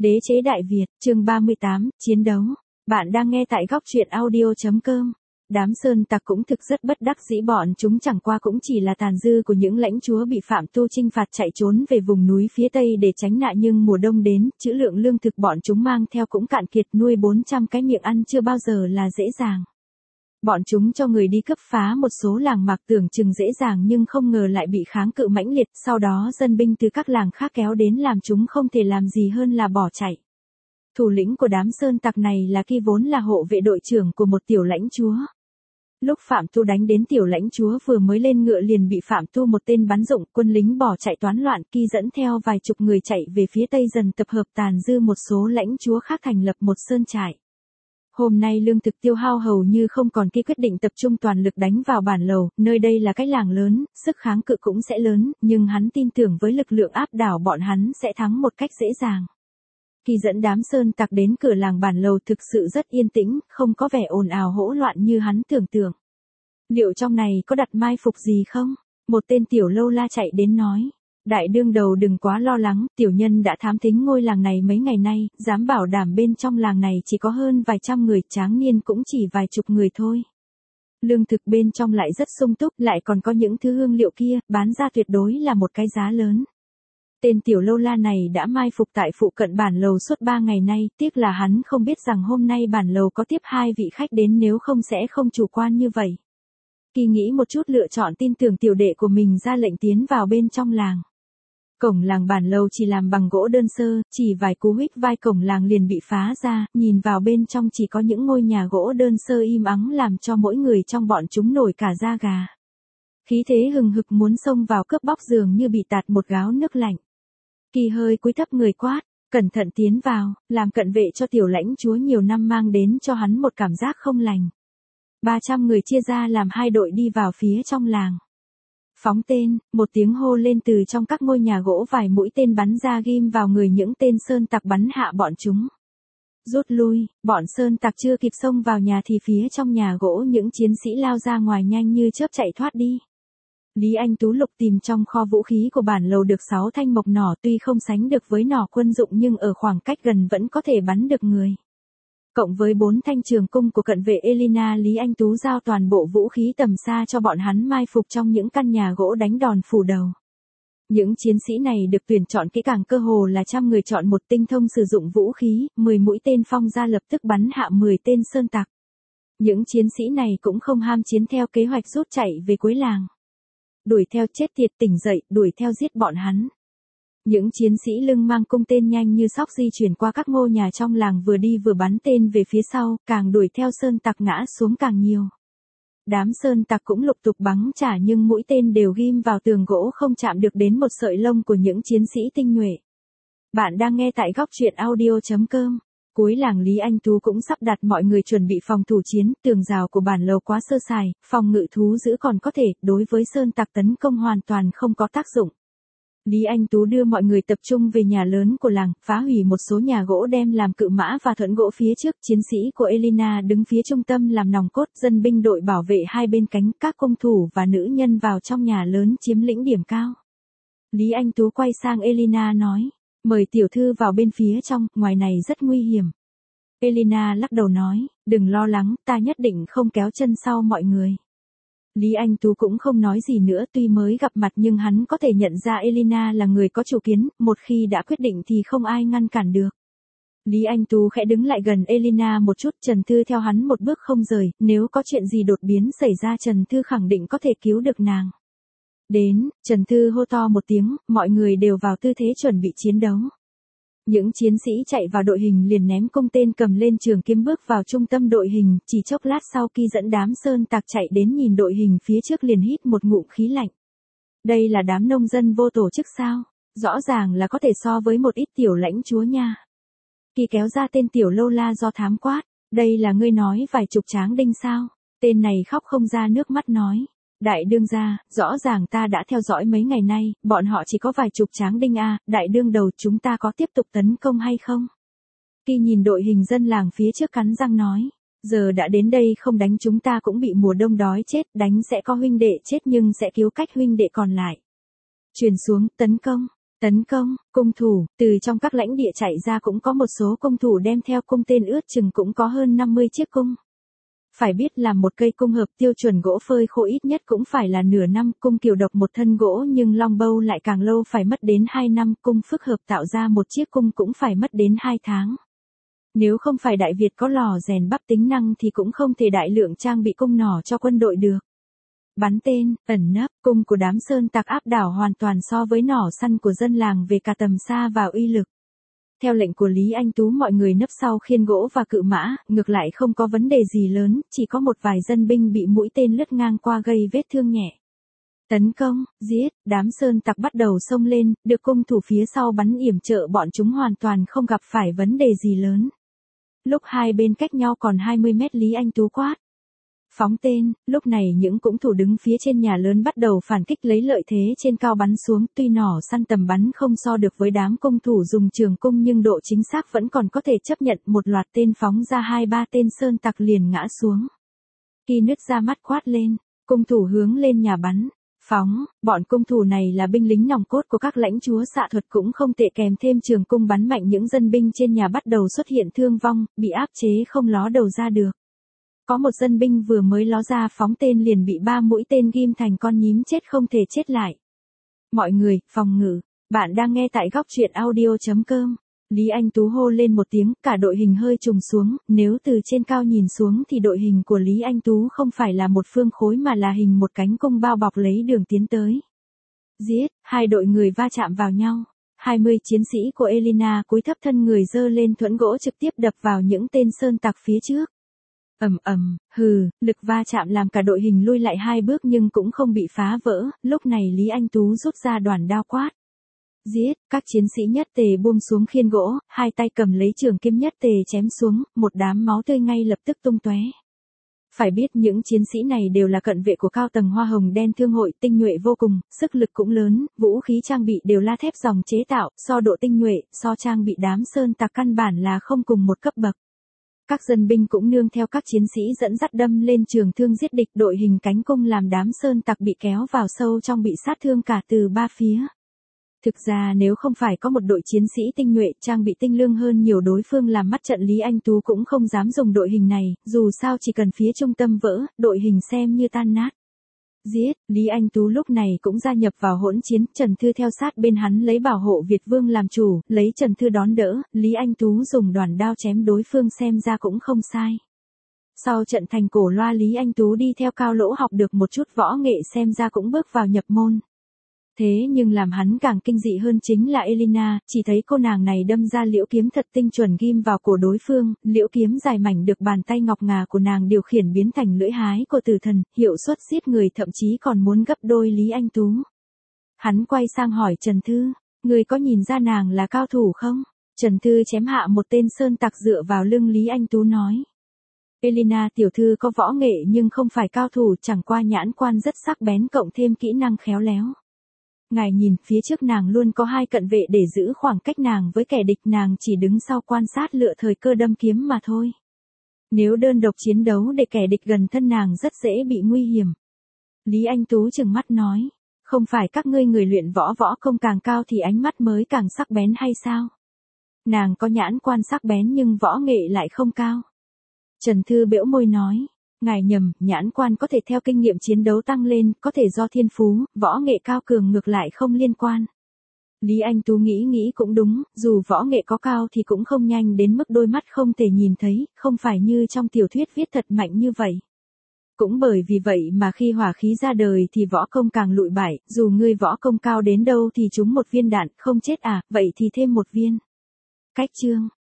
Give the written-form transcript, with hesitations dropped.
Đế chế Đại Việt, chương 38, chiến đấu. Bạn đang nghe tại góc truyện audio.com. Đám sơn tặc cũng thực rất bất đắc dĩ, bọn chúng chẳng qua cũng chỉ là tàn dư của những lãnh chúa bị Phạm Tu chinh phạt chạy trốn về vùng núi phía Tây để tránh nạn, nhưng mùa đông đến, trữ lượng lương thực bọn chúng mang theo cũng cạn kiệt, nuôi 400 cái miệng ăn chưa bao giờ là dễ dàng. Bọn chúng cho người đi cướp phá một số làng mạc tưởng chừng dễ dàng nhưng không ngờ lại bị kháng cự mãnh liệt, sau đó dân binh từ các làng khác kéo đến làm chúng không thể làm gì hơn là bỏ chạy. Thủ lĩnh của đám sơn tặc này là Kỳ, vốn là hộ vệ đội trưởng của một tiểu lãnh chúa. Lúc Phạm Tu đánh đến, tiểu lãnh chúa vừa mới lên ngựa liền bị Phạm Tu một tên bắn rụng, quân lính bỏ chạy toán loạn. Kỳ dẫn theo vài chục người chạy về phía Tây, dần tập hợp tàn dư một số lãnh chúa khác thành lập một sơn trại. Hôm nay lương thực tiêu hao hầu như không còn, Kỳ quyết định tập trung toàn lực đánh vào Bản Lầu, nơi đây là cái làng lớn, sức kháng cự cũng sẽ lớn, nhưng hắn tin tưởng với lực lượng áp đảo bọn hắn sẽ thắng một cách dễ dàng. Kỳ dẫn đám sơn tặc đến cửa làng Bản Lầu, thực sự rất yên tĩnh, không có vẻ ồn ào hỗn loạn như hắn tưởng tượng. Liệu trong này có đặt mai phục gì không? Một tên tiểu lâu la chạy đến nói. Đại đương đầu đừng quá lo lắng, tiểu nhân đã thám thính ngôi làng này mấy ngày nay, dám bảo đảm bên trong làng này chỉ có hơn vài trăm người, tráng niên cũng chỉ vài chục người thôi. Lương thực bên trong lại rất sung túc, lại còn có những thứ hương liệu kia, bán ra tuyệt đối là một cái giá lớn. Tên tiểu lâu la này đã mai phục tại phụ cận Bản Lầu suốt 3 ngày nay, tiếc là hắn không biết rằng hôm nay Bản Lầu có tiếp 2 vị khách đến, nếu không sẽ không chủ quan như vậy. Kỳ nghĩ một chút, lựa chọn tin tưởng tiểu đệ của mình, ra lệnh tiến vào bên trong làng. Cổng làng Bản Lầu chỉ làm bằng gỗ đơn sơ, chỉ vài cú huých vai cổng làng liền bị phá ra, nhìn vào bên trong chỉ có những ngôi nhà gỗ đơn sơ im ắng, làm cho mỗi người trong bọn chúng nổi cả da gà. Khí thế hừng hực muốn xông vào cướp bóc, dường như bị tạt một gáo nước lạnh. Kỳ hơi cúi thấp người quát, cẩn thận tiến vào, làm cận vệ cho tiểu lãnh chúa nhiều năm mang đến cho hắn một cảm giác không lành. 300 người chia ra làm 2 đội đi vào phía trong làng. Phóng tên, một tiếng hô lên từ trong các ngôi nhà gỗ, vài mũi tên bắn ra ghim vào người những tên sơn tặc, bắn hạ bọn chúng. Rút lui, bọn sơn tặc chưa kịp xông vào nhà thì phía trong nhà gỗ những chiến sĩ lao ra ngoài nhanh như chớp chạy thoát đi. Lý Anh Tú lục tìm trong kho vũ khí của Bản Lầu được 6 thanh mộc nỏ, tuy không sánh được với nỏ quân dụng nhưng ở khoảng cách gần vẫn có thể bắn được người. Cộng với 4 thanh trường cung của cận vệ Elina, Lý Anh Tú giao toàn bộ vũ khí tầm xa cho bọn hắn mai phục trong những căn nhà gỗ đánh đòn phủ đầu. Những chiến sĩ này được tuyển chọn kỹ càng, cơ hồ là trăm người chọn một, tinh thông sử dụng vũ khí, 10 mũi tên phong ra lập tức bắn hạ 10 tên sơn tặc. Những chiến sĩ này cũng không ham chiến, theo kế hoạch rút chạy về cuối làng. Đuổi theo, chết tiệt, tỉnh dậy, đuổi theo giết bọn hắn. Những chiến sĩ lưng mang cung tên nhanh như sóc di chuyển qua các ngôi nhà trong làng, vừa đi vừa bắn tên về phía sau, càng đuổi theo sơn tặc ngã xuống càng nhiều. Đám sơn tặc cũng lục tục bắn trả, nhưng mũi tên đều ghim vào tường gỗ, không chạm được đến một sợi lông của những chiến sĩ tinh nhuệ. Bạn đang nghe tại góc truyện audio.com. Cuối làng Lý Anh Tú cũng sắp đặt mọi người chuẩn bị phòng thủ chiến, tường rào của Bản Lầu quá sơ sài, phòng ngự thú giữ còn có thể, đối với sơn tặc tấn công hoàn toàn không có tác dụng. Lý Anh Tú đưa mọi người tập trung về nhà lớn của làng, phá hủy một số nhà gỗ đem làm cự mã và thuẫn gỗ phía trước, chiến sĩ của Elina đứng phía trung tâm làm nòng cốt, dân binh đội bảo vệ hai bên cánh, các cung thủ và nữ nhân vào trong nhà lớn chiếm lĩnh điểm cao. Lý Anh Tú quay sang Elina nói, mời tiểu thư vào bên phía trong, ngoài này rất nguy hiểm. Elina lắc đầu nói, đừng lo lắng, ta nhất định không kéo chân sau mọi người. Lý Anh Tú cũng không nói gì nữa, tuy mới gặp mặt nhưng hắn có thể nhận ra Elina là người có chủ kiến, một khi đã quyết định thì không ai ngăn cản được. Lý Anh Tú khẽ đứng lại gần Elina một chút, Trần Thư theo hắn một bước không rời, nếu có chuyện gì đột biến xảy ra Trần Thư khẳng định có thể cứu được nàng. Đến, Trần Thư hô to một tiếng, mọi người đều vào tư thế chuẩn bị chiến đấu. Những chiến sĩ chạy vào đội hình liền ném cung tên, cầm lên trường kiếm bước vào trung tâm đội hình, chỉ chốc lát sau Kỳ dẫn đám sơn tặc chạy đến, nhìn đội hình phía trước liền hít một ngụm khí lạnh. Đây là đám nông dân vô tổ chức sao? Rõ ràng là có thể so với một ít tiểu lãnh chúa nha. Kỳ kéo ra tên tiểu lâu la do thám quát, đây là ngươi nói vài chục tráng đinh sao? Tên này khóc không ra nước mắt nói. Đại đương gia, rõ ràng ta đã theo dõi mấy ngày nay, bọn họ chỉ có vài chục tráng đinh a, đại đương đầu, chúng ta có tiếp tục tấn công hay không? Kỳ nhìn đội hình dân làng phía trước cắn răng nói, giờ đã đến đây không đánh chúng ta cũng bị mùa đông đói chết, đánh sẽ có huynh đệ chết nhưng sẽ cứu cách huynh đệ còn lại. Truyền xuống, tấn công. Tấn công, cung thủ, từ trong các lãnh địa chạy ra cũng có một số cung thủ đem theo cung tên ước chừng cũng có hơn 50 chiếc cung. Phải biết là một cây cung hợp tiêu chuẩn gỗ phơi khô ít nhất cũng phải là nửa năm, cung kiều độc một thân gỗ nhưng longbow lại càng lâu phải mất đến 2 năm, cung phức hợp tạo ra một chiếc cung cũng phải mất đến 2 tháng. Nếu không phải Đại Việt có lò rèn bắp tính năng thì cũng không thể đại lượng trang bị cung nỏ cho quân đội được. Bắn tên, ẩn nấp, cung của đám sơn tặc áp đảo hoàn toàn so với nỏ săn của dân làng về cả tầm xa và uy lực. Theo lệnh của Lý Anh Tú mọi người nấp sau khiên gỗ và cự mã, ngược lại không có vấn đề gì lớn, chỉ có một vài dân binh bị mũi tên lướt ngang qua gây vết thương nhẹ. Tấn công, giết, đám sơn tặc bắt đầu xông lên, được cung thủ phía sau bắn yểm trợ bọn chúng hoàn toàn không gặp phải vấn đề gì lớn. Lúc hai bên cách nhau còn 20 mét Lý Anh Tú quát. Phóng tên, lúc này những cung thủ đứng phía trên nhà lớn bắt đầu phản kích lấy lợi thế trên cao bắn xuống, tuy nỏ săn tầm bắn không so được với đám cung thủ dùng trường cung nhưng độ chính xác vẫn còn có thể chấp nhận, một loạt tên phóng ra 2-3 tên sơn tặc liền ngã xuống. Khi nứt ra mắt quát lên, cung thủ hướng lên nhà bắn. Phóng, bọn cung thủ này là binh lính nòng cốt của các lãnh chúa xạ thuật cũng không tệ, kèm thêm trường cung bắn mạnh những dân binh trên nhà bắt đầu xuất hiện thương vong, bị áp chế không ló đầu ra được. Có một dân binh vừa mới ló ra phóng tên liền bị 3 mũi tên ghim thành con nhím chết không thể chết lại. Mọi người, phòng ngự, bạn đang nghe tại góc truyện audio.com. Lý Anh Tú hô lên một tiếng, cả đội hình hơi trùng xuống, nếu từ trên cao nhìn xuống thì đội hình của Lý Anh Tú không phải là một phương khối mà là hình một cánh cung bao bọc lấy đường tiến tới. Giết, hai đội người va chạm vào nhau. 20 chiến sĩ của Elena cúi thấp thân người giơ lên thuẫn gỗ trực tiếp đập vào những tên sơn tặc phía trước. Lực va chạm làm cả đội hình lui lại 2 bước nhưng cũng không bị phá vỡ, lúc này Lý Anh Tú rút ra đoản đao quát. Giết, các chiến sĩ nhất tề buông xuống khiên gỗ, hai tay cầm lấy trường kiếm nhất tề chém xuống, một đám máu tươi ngay lập tức tung tóe. Phải biết những chiến sĩ này đều là cận vệ của cao tầng Hoa Hồng Đen Thương hội, tinh nhuệ vô cùng, sức lực cũng lớn, vũ khí trang bị đều la thép dòng chế tạo, so độ tinh nhuệ, so trang bị đám sơn tặc căn bản là không cùng một cấp bậc. Các dân binh cũng nương theo các chiến sĩ dẫn dắt đâm lên trường thương giết địch, đội hình cánh cung làm đám sơn tặc bị kéo vào sâu trong bị sát thương cả từ 3 phía. Thực ra nếu không phải có một đội chiến sĩ tinh nhuệ trang bị tinh lương hơn nhiều đối phương làm mắt trận, Lý Anh Tú cũng không dám dùng đội hình này, dù sao chỉ cần phía trung tâm vỡ, đội hình xem như tan nát. Giết, Lý Anh Tú lúc này cũng gia nhập vào hỗn chiến, Trần Thư theo sát bên hắn lấy bảo hộ Việt Vương làm chủ, lấy Trần Thư đón đỡ, Lý Anh Tú dùng đoản đao chém đối phương xem ra cũng không sai. Sau trận thành cổ loa Lý Anh Tú đi theo Cao Lỗ học được một chút võ nghệ xem ra cũng bước vào nhập môn. Thế nhưng làm hắn càng kinh dị hơn chính là Elena, chỉ thấy cô nàng này đâm ra liễu kiếm thật tinh chuẩn ghim vào cổ đối phương, liễu kiếm dài mảnh được bàn tay ngọc ngà của nàng điều khiển biến thành lưỡi hái của tử thần, hiệu suất giết người thậm chí còn muốn gấp đôi Lý Anh Tú. Hắn quay sang hỏi Trần Thư, người có nhìn ra nàng là cao thủ không? Trần Thư chém hạ một tên sơn tặc dựa vào lưng Lý Anh Tú nói. Elena tiểu thư có võ nghệ nhưng không phải cao thủ, chẳng qua nhãn quan rất sắc bén cộng thêm kỹ năng khéo léo. Ngài nhìn, phía trước nàng luôn có 2 cận vệ để giữ khoảng cách nàng với kẻ địch, nàng chỉ đứng sau quan sát lựa thời cơ đâm kiếm mà thôi. Nếu đơn độc chiến đấu để kẻ địch gần thân nàng rất dễ bị nguy hiểm. Lý Anh Tú trừng mắt nói, không phải các ngươi người luyện võ công càng cao thì ánh mắt mới càng sắc bén hay sao? Nàng có nhãn quan sắc bén nhưng võ nghệ lại không cao. Trần Thư bĩu môi nói. Ngài nhầm, nhãn quan có thể theo kinh nghiệm chiến đấu tăng lên, có thể do thiên phú, võ nghệ cao cường ngược lại không liên quan. Lý Anh Tú nghĩ cũng đúng, dù võ nghệ có cao thì cũng không nhanh đến mức đôi mắt không thể nhìn thấy, không phải như trong tiểu thuyết viết thật mạnh như vậy. Cũng bởi vì vậy mà khi hỏa khí ra đời thì võ công càng lụi bại, dù ngươi võ công cao đến đâu thì trúng một viên đạn, không chết à, vậy thì thêm một viên. Cách chương.